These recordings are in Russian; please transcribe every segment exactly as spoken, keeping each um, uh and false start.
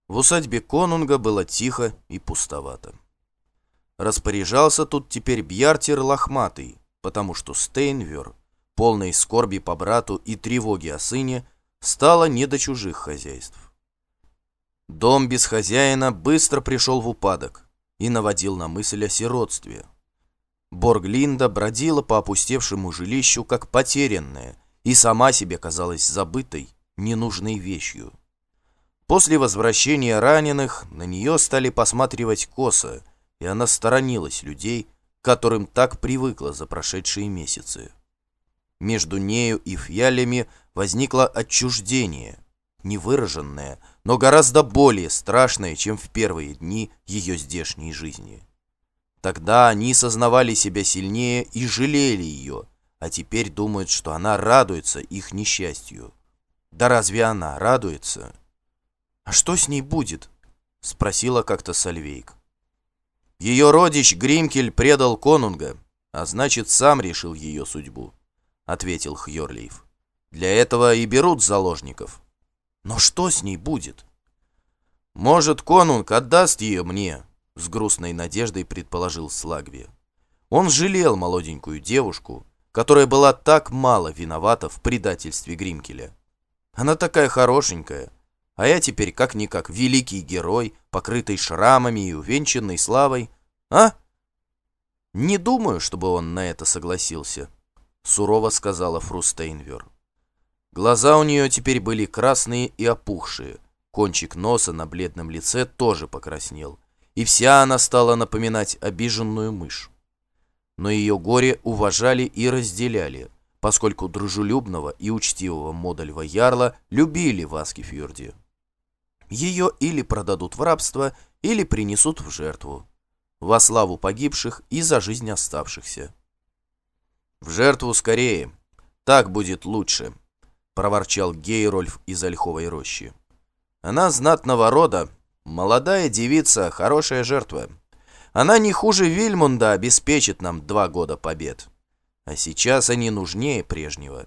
В усадьбе конунга было тихо и пустовато. Распоряжался тут теперь Бьяртир Лохматый, потому что Стейнвер, полной скорби по брату и тревоги о сыне, стало не до чужих хозяйств. Дом без хозяина быстро пришел в упадок и наводил на мысль о сиротстве. Борглинда бродила по опустевшему жилищу как потерянная и сама себе казалась забытой, ненужной вещью. После возвращения раненых на нее стали посматривать косо, и она сторонилась людей, к которым так привыкла за прошедшие месяцы. Между нею и фьялями возникло отчуждение, невыраженное, но гораздо более страшное, чем в первые дни ее здешней жизни. Тогда они сознавали себя сильнее и жалели ее, а теперь думают, что она радуется их несчастью. Да разве она радуется? «А что с ней будет?» — спросила как-то Сальвейк. Ее родич Гримкель предал конунга, а значит, сам решил ее судьбу, — ответил Хьорлейф. Для этого и берут заложников. Но что с ней будет? Может, конунг отдаст ее мне, — с грустной надеждой предположил Слагви. Он жалел молоденькую девушку, которая была так мало виновата в предательстве Гримкеля. Она такая хорошенькая, а я теперь как-никак великий герой, покрытый шрамами и увенчанный славой. А? Не думаю, чтобы он на это согласился, — сурово сказала фру Стейнвер. Глаза у нее теперь были красные и опухшие, кончик носа на бледном лице тоже покраснел, и вся она стала напоминать обиженную мышь. Но ее горе уважали и разделяли, поскольку дружелюбного и учтивого Модальва ярла любили в Аскефьорде. Ее или продадут в рабство, или принесут в жертву, во славу погибших и за жизнь оставшихся. «В жертву скорее, так будет лучше», — проворчал Гейрольф из Ольховой рощи. «Она знатного рода, молодая девица, хорошая жертва. Она не хуже Вильмунда обеспечит нам два года побед. А сейчас они нужнее прежнего».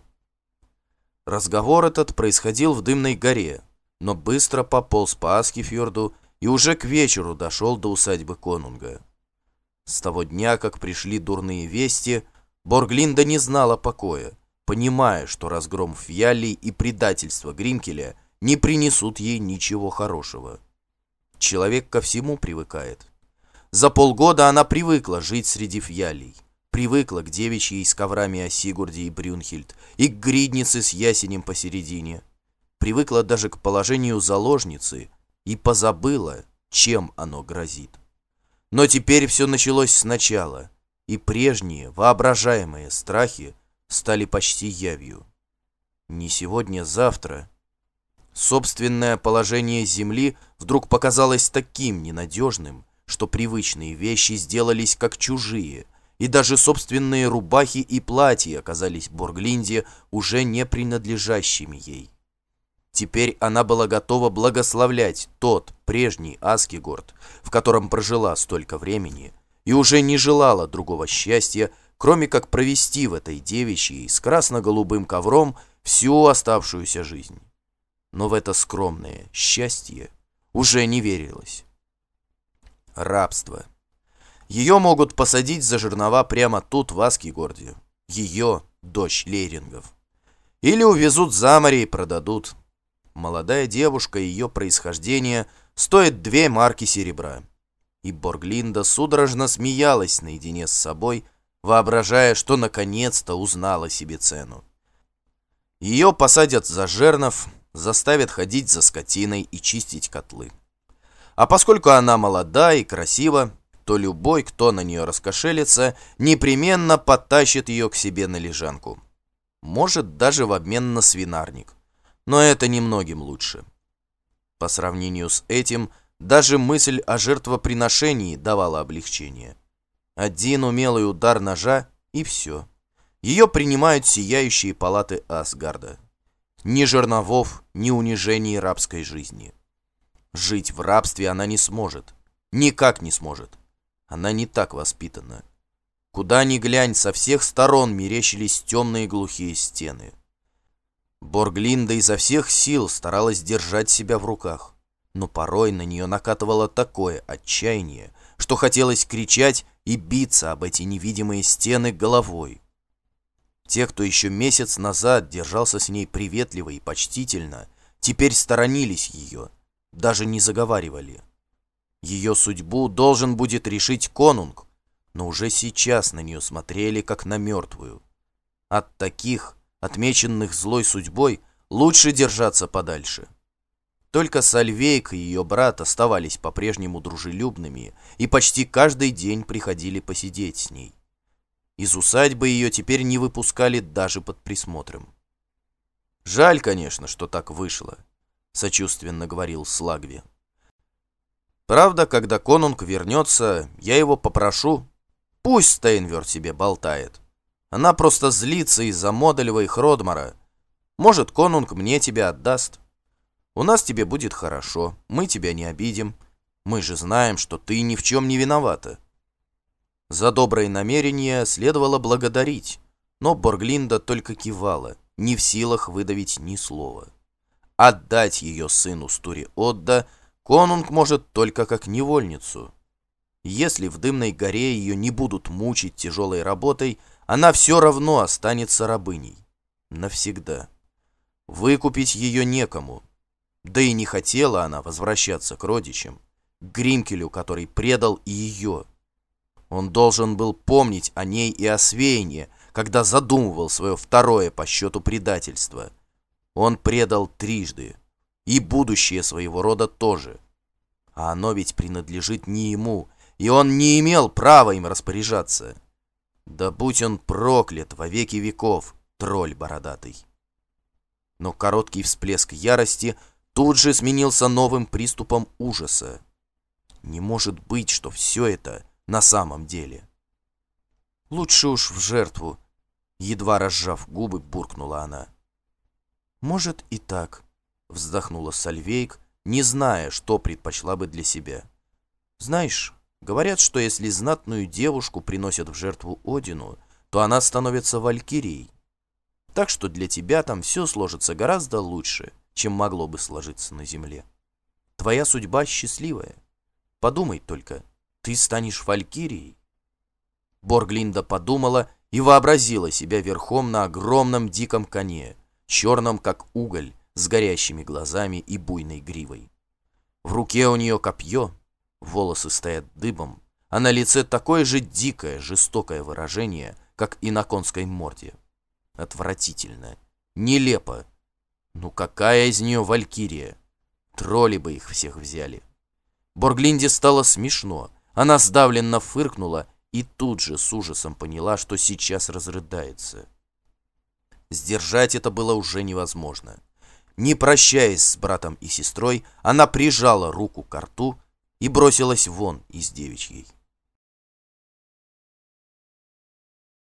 Разговор этот происходил в Дымной горе, но быстро пополз по Аскефьорду и уже к вечеру дошел до усадьбы конунга. С того дня, как пришли дурные вести, Борглинда не знала покоя, понимая, что разгром Фьяллей и предательство Гримкеля не принесут ей ничего хорошего. Человек ко всему привыкает. За полгода она привыкла жить среди Фьяллей, привыкла к девичьей с коврами о Сигурде и Брюнхильд и к гриднице с ясенем посередине, привыкла даже к положению заложницы и позабыла, чем оно грозит. Но теперь все началось сначала, и прежние воображаемые страхи стали почти явью. Не сегодня-завтра. Собственное положение земли вдруг показалось таким ненадежным, что привычные вещи сделались как чужие, и даже собственные рубахи и платья оказались Борглинде уже не принадлежащими ей. Теперь она была готова благословлять тот прежний Аскегорд, в котором прожила столько времени, и уже не желала другого счастья, кроме как провести в этой девичьей с красно-голубым ковром всю оставшуюся жизнь. Но в это скромное счастье уже не верилось. Рабство. Ее могут посадить за жернова прямо тут, в Аскегорде. Ее, дочь Лейрингов. Или увезут за море и продадут. Молодая девушка и ее происхождение стоит две марки серебра. И Борглинда судорожно смеялась наедине с собой, воображая, что наконец-то узнала себе цену. Ее посадят за жернов, заставят ходить за скотиной и чистить котлы. А поскольку она молода и красива, то любой, кто на нее раскошелится, непременно подтащит ее к себе на лежанку. Может, даже в обмен на свинарник. Но это немногим лучше. По сравнению с этим, даже мысль о жертвоприношении давала облегчение. Один умелый удар ножа, и все. Ее принимают сияющие палаты Асгарда. Ни жерновов, ни унижений рабской жизни. Жить в рабстве она не сможет. Никак не сможет. Она не так воспитана. Куда ни глянь, со всех сторон мерещились темные глухие стены. Борглинда изо всех сил старалась держать себя в руках. Но порой на нее накатывало такое отчаяние, что хотелось кричать и биться об эти невидимые стены головой. Те, кто еще месяц назад держался с ней приветливо и почтительно, теперь сторонились ее, даже не заговаривали. Ее судьбу должен будет решить конунг, но уже сейчас на нее смотрели, как на мертвую. От таких, отмеченных злой судьбой, лучше держаться подальше. Только Сальвейк и ее брат оставались по-прежнему дружелюбными и почти каждый день приходили посидеть с ней. Из усадьбы ее теперь не выпускали даже под присмотром. «Жаль, конечно, что так вышло», — сочувственно говорил Слагви. «Правда, когда конунг вернется, я его попрошу, пусть Стейнвер себе болтает. Она просто злится из-за Модельва и Хродмара. Может, конунг мне тебя отдаст. У нас тебе будет хорошо, мы тебя не обидим. Мы же знаем, что ты ни в чем не виновата». За добрые намерения следовало благодарить, но Борглинда только кивала, не в силах выдавить ни слова. Отдать ее сыну Стури-Одда конунг может только как невольницу. Если в Дымной горе ее не будут мучить тяжелой работой, она все равно останется рабыней. Навсегда. Выкупить ее некому. Да и не хотела она возвращаться к родичам, к Гримкелю, который предал и ее. Он должен был помнить о ней и о Свейне, когда задумывал свое второе по счету предательство. Он предал трижды, и будущее своего рода тоже. А оно ведь принадлежит не ему, и он не имел права им распоряжаться. Да будь он проклят во веки веков, тролль бородатый. Но короткий всплеск ярости тут же сменился новым приступом ужаса. Не может быть, что все это на самом деле. Лучше уж в жертву, едва разжав губы, буркнула она. Может и так, вздохнула Сальвейк, не зная, что предпочла бы для себя. Знаешь, говорят, что если знатную девушку приносят в жертву Одину, то она становится валькирией. Так что для тебя там все сложится гораздо лучше, чем могло бы сложиться на земле. Твоя судьба счастливая. Подумай только, ты станешь валькирией. Борглинда подумала и вообразила себя верхом на огромном диком коне, черном как уголь, с горящими глазами и буйной гривой. В руке у нее копье, волосы стоят дыбом, а на лице такое же дикое, жестокое выражение, как и на конской морде. Отвратительно, нелепо. Ну какая из нее валькирия? Тролли бы их всех взяли. Борглинде стало смешно. Она сдавленно фыркнула и тут же с ужасом поняла, что сейчас разрыдается. Сдержать это было уже невозможно. Не прощаясь с братом и сестрой, она прижала руку к рту и бросилась вон из девичьей.